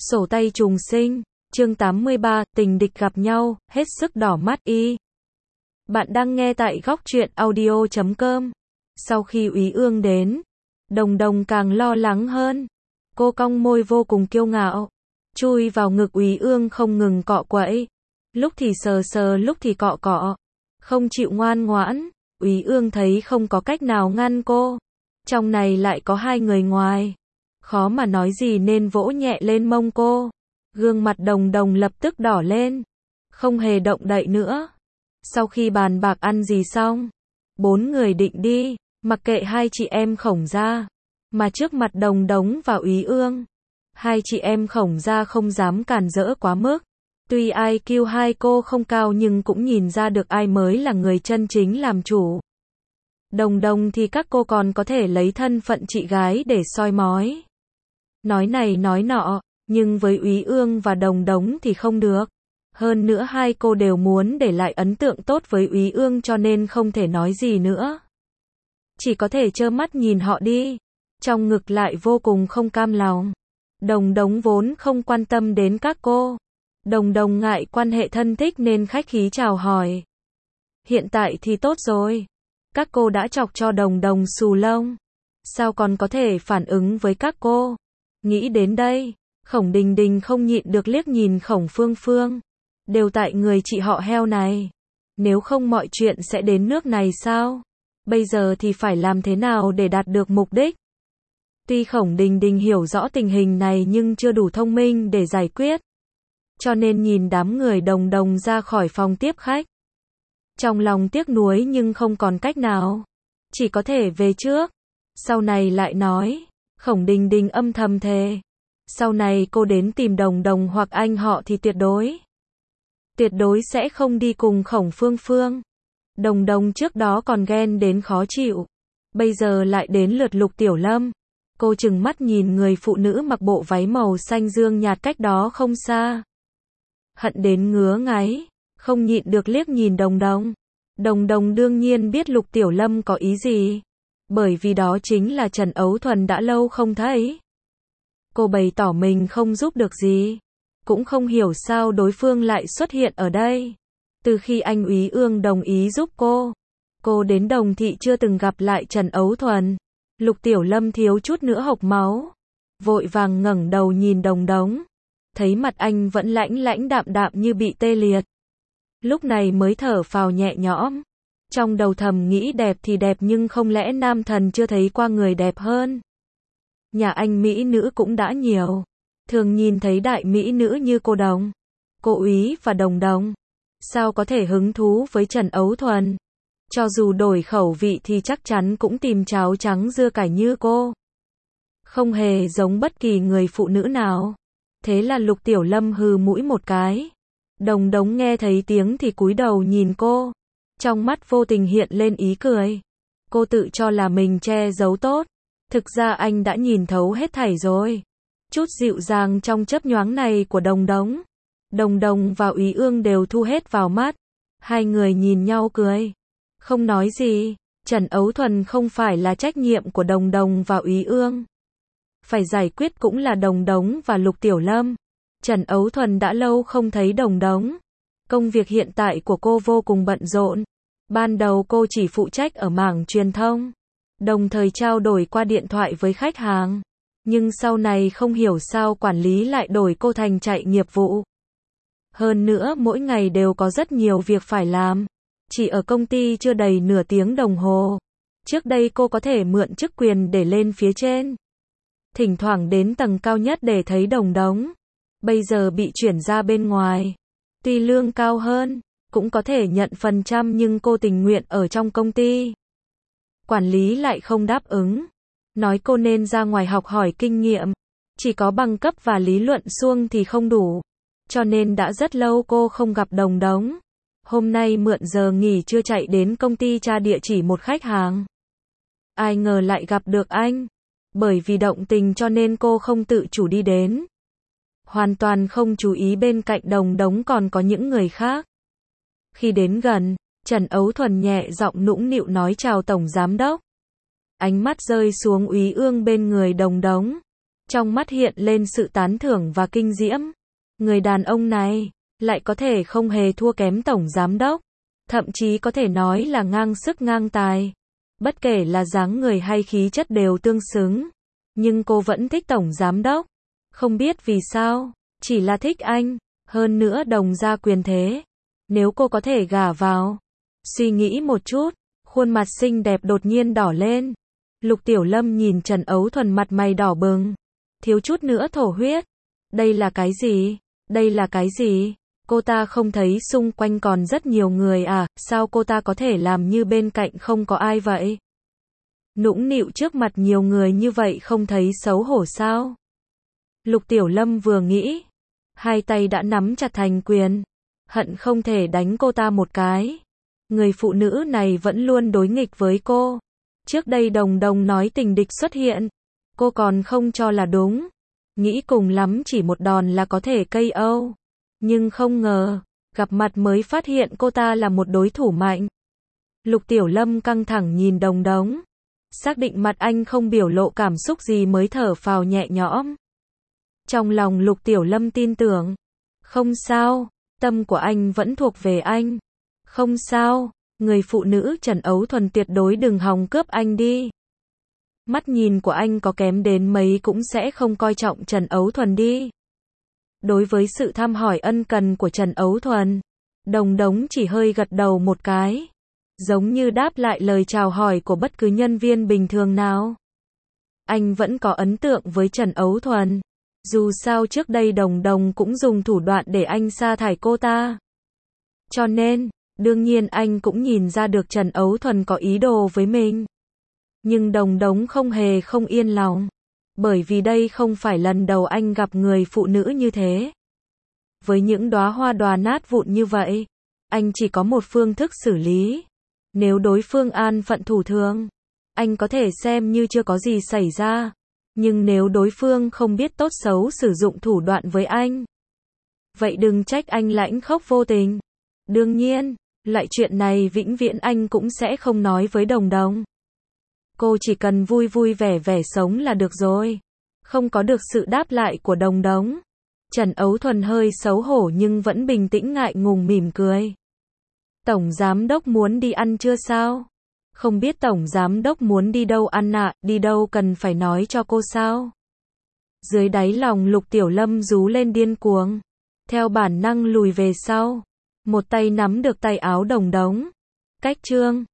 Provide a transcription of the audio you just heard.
Sổ tay trùng sinh, chương 83, tình địch gặp nhau, hết sức đỏ mắt y. Bạn đang nghe tại góc truyện audio.com. Sau khi Úy Ương đến, Đồng Đồng càng lo lắng hơn. Cô cong môi vô cùng kiêu ngạo, chui vào ngực Úy Ương không ngừng cọ quẫy. Lúc thì sờ sờ, lúc thì cọ cọ, không chịu ngoan ngoãn. Úy Ương thấy không có cách nào ngăn cô. Trong này lại có hai người ngoài, khó mà nói gì nên vỗ nhẹ lên mông cô. Gương mặt Đồng Đồng lập tức đỏ lên, không hề động đậy nữa. Sau khi bàn bạc ăn gì xong, bốn người định đi, mặc kệ hai chị em Khổng gia, mà trước mặt Đồng Đống và Úy Ương, hai chị em Khổng gia không dám cản rỡ quá mức. Tuy IQ hai cô không cao nhưng cũng nhìn ra được ai mới là người chân chính làm chủ. Đồng Đồng thì các cô còn có thể lấy thân phận chị gái để soi mói, nói này nói nọ, nhưng với Úy Ương và Đồng Đống thì không được. Hơn nữa hai cô đều muốn để lại ấn tượng tốt với Úy Ương cho nên không thể nói gì nữa. Chỉ có thể trơ mắt nhìn họ đi, trong ngực lại vô cùng không cam lòng. Đồng Đống vốn không quan tâm đến các cô. Đồng Đồng ngại quan hệ thân thích nên khách khí chào hỏi. Hiện tại thì tốt rồi. Các cô đã chọc cho Đồng Đồng xù lông, sao còn có thể phản ứng với các cô. Nghĩ đến đây, Khổng Đình Đình không nhịn được liếc nhìn Khổng Phương Phương. Đều tại người chị họ heo này. Nếu không mọi chuyện sẽ đến nước này sao? Bây giờ thì phải làm thế nào để đạt được mục đích? Tuy Khổng Đình Đình hiểu rõ tình hình này nhưng chưa đủ thông minh để giải quyết. Cho nên nhìn đám người Đồng Đồng ra khỏi phòng tiếp khách. Trong lòng tiếc nuối nhưng không còn cách nào. Chỉ có thể về trước. Sau này lại nói. Khổng Đình Đình âm thầm thề. Sau này cô đến tìm Đồng Đồng hoặc anh họ thì tuyệt đối sẽ không đi cùng Khổng Phương Phương. Đồng Đồng trước đó còn ghen đến khó chịu. Bây giờ lại đến lượt Lục Tiểu Lâm. Cô trừng mắt nhìn người phụ nữ mặc bộ váy màu xanh dương nhạt cách đó không xa. Hận đến ngứa ngáy, không nhịn được liếc nhìn Đồng Đồng. Đồng Đồng đương nhiên biết Lục Tiểu Lâm có ý gì. Bởi vì đó chính là Trần Ấu Thuần đã lâu không thấy. Cô bày tỏ mình không giúp được gì. Cũng không hiểu sao đối phương lại xuất hiện ở đây. Từ khi anh Úy Ương đồng ý giúp cô đến Đồng Thị chưa từng gặp lại Trần Ấu Thuần. Lục Tiểu Lâm thiếu chút nữa hộc máu. Vội vàng ngẩng đầu nhìn Đồng Đống. Thấy mặt anh vẫn lãnh đạm đạm như bị tê liệt. Lúc này mới thở phào nhẹ nhõm. Trong đầu thầm nghĩ đẹp thì đẹp nhưng không lẽ nam thần chưa thấy qua người đẹp hơn. Nhà anh mỹ nữ cũng đã nhiều. Thường nhìn thấy đại mỹ nữ như cô Đồng, cô Úy và Đồng Đồng. Sao có thể hứng thú với Trần Ấu Thuần. Cho dù đổi khẩu vị thì chắc chắn cũng tìm cháo trắng dưa cải như cô. Không hề giống bất kỳ người phụ nữ nào. Thế là Lục Tiểu Lâm hừ mũi một cái. Đồng Đống nghe thấy tiếng thì cúi đầu nhìn cô. Trong mắt vô tình hiện lên ý cười. Cô tự cho là mình che giấu tốt. Thực ra anh đã nhìn thấu hết thảy rồi. Chút dịu dàng trong chớp nhoáng này của Đồng Đống. Đồng Đồng và Úy Ương đều thu hết vào mắt. Hai người nhìn nhau cười. Không nói gì. Trần Ấu Thuần không phải là trách nhiệm của Đồng Đồng và Úy Ương. Phải giải quyết cũng là Đồng Đống và Lục Tiểu Lâm. Trần Ấu Thuần đã lâu không thấy Đồng Đống. Công việc hiện tại của cô vô cùng bận rộn. Ban đầu cô chỉ phụ trách ở mảng truyền thông, đồng thời trao đổi qua điện thoại với khách hàng. Nhưng sau này không hiểu sao quản lý lại đổi cô thành chạy nghiệp vụ. Hơn nữa mỗi ngày đều có rất nhiều việc phải làm. Chỉ ở công ty chưa đầy nửa tiếng đồng hồ. Trước đây cô có thể mượn chức quyền để lên phía trên. Thỉnh thoảng đến tầng cao nhất để thấy Đồng Đống. Bây giờ bị chuyển ra bên ngoài. Tuy lương cao hơn, cũng có thể nhận phần trăm nhưng cô tình nguyện ở trong công ty. Quản lý lại không đáp ứng. Nói cô nên ra ngoài học hỏi kinh nghiệm. Chỉ có bằng cấp và lý luận suông thì không đủ. Cho nên đã rất lâu cô không gặp Đồng Đống. Hôm nay mượn giờ nghỉ trưa chạy đến công ty tra địa chỉ một khách hàng. Ai ngờ lại gặp được anh. Bởi vì động tình cho nên cô không tự chủ đi đến. Hoàn toàn không chú ý bên cạnh Đồng Đống còn có những người khác. Khi đến gần, Trần Ấu Thuần nhẹ giọng nũng nịu nói chào Tổng Giám Đốc. Ánh mắt rơi xuống Úy Ương bên người Đồng Đống. Trong mắt hiện lên sự tán thưởng và kinh diễm. Người đàn ông này, lại có thể không hề thua kém tổng giám đốc. Thậm chí có thể nói là ngang sức ngang tài. Bất kể là dáng người hay khí chất đều tương xứng. Nhưng cô vẫn thích tổng giám đốc. Không biết vì sao, chỉ là thích anh. Hơn nữa đồng gia quyền thế. Nếu cô có thể gả vào. Suy nghĩ một chút, khuôn mặt xinh đẹp đột nhiên đỏ lên. Lục Tiểu Lâm nhìn Trần Ấu Thuần mặt mày đỏ bừng. Thiếu chút nữa thổ huyết. Đây là cái gì? Đây là cái gì? Cô ta không thấy xung quanh còn rất nhiều người à? Sao cô ta có thể làm như bên cạnh không có ai vậy? Nũng nịu trước mặt nhiều người như vậy không thấy xấu hổ sao? Lục Tiểu Lâm vừa nghĩ, hai tay đã nắm chặt thành quyền, hận không thể đánh cô ta một cái. Người phụ nữ này vẫn luôn đối nghịch với cô. Trước đây Đồng Đồng nói tình địch xuất hiện, cô còn không cho là đúng. Nghĩ cùng lắm chỉ một đòn là có thể KO. Nhưng không ngờ, gặp mặt mới phát hiện cô ta là một đối thủ mạnh. Lục Tiểu Lâm căng thẳng nhìn Đồng Đống. Xác định mặt anh không biểu lộ cảm xúc gì mới thở phào nhẹ nhõm. Trong lòng Lục Tiểu Lâm tin tưởng. Không sao, tâm của anh vẫn thuộc về anh. Không sao, người phụ nữ Trần Ấu Thuần tuyệt đối đừng hòng cướp anh đi. Mắt nhìn của anh có kém đến mấy cũng sẽ không coi trọng Trần Ấu Thuần đi. Đối với sự thăm hỏi ân cần của Trần Ấu Thuần, Đồng Đống chỉ hơi gật đầu một cái. Giống như đáp lại lời chào hỏi của bất cứ nhân viên bình thường nào. Anh vẫn có ấn tượng với Trần Ấu Thuần. Dù sao trước đây Đồng Đồng cũng dùng thủ đoạn để anh sa thải cô ta. Cho nên, đương nhiên anh cũng nhìn ra được Trần Ấu Thuần có ý đồ với mình. Nhưng Đồng Đống không hề không yên lòng. Bởi vì đây không phải lần đầu anh gặp người phụ nữ như thế. Với những đóa hoa đóa nát vụn như vậy, anh chỉ có một phương thức xử lý. Nếu đối phương an phận thủ thường, anh có thể xem như chưa có gì xảy ra. Nhưng nếu đối phương không biết tốt xấu sử dụng thủ đoạn với anh, vậy đừng trách anh lãnh khốc vô tình. Đương nhiên, loại chuyện này vĩnh viễn anh cũng sẽ không nói với Đồng Đồng. Cô chỉ cần vui vui vẻ vẻ sống là được rồi. Không có được sự đáp lại của Đồng Đống. Trần Ấu Thuần hơi xấu hổ nhưng vẫn bình tĩnh ngại ngùng mỉm cười. Tổng giám đốc muốn đi ăn chưa sao? Không biết tổng giám đốc muốn đi đâu ăn ạ, đi đâu cần phải nói cho cô sao? Dưới đáy lòng Lục Tiểu Lâm rú lên điên cuồng. Theo bản năng lùi về sau. Một tay nắm được tay áo Đồng Đống. Cách trương.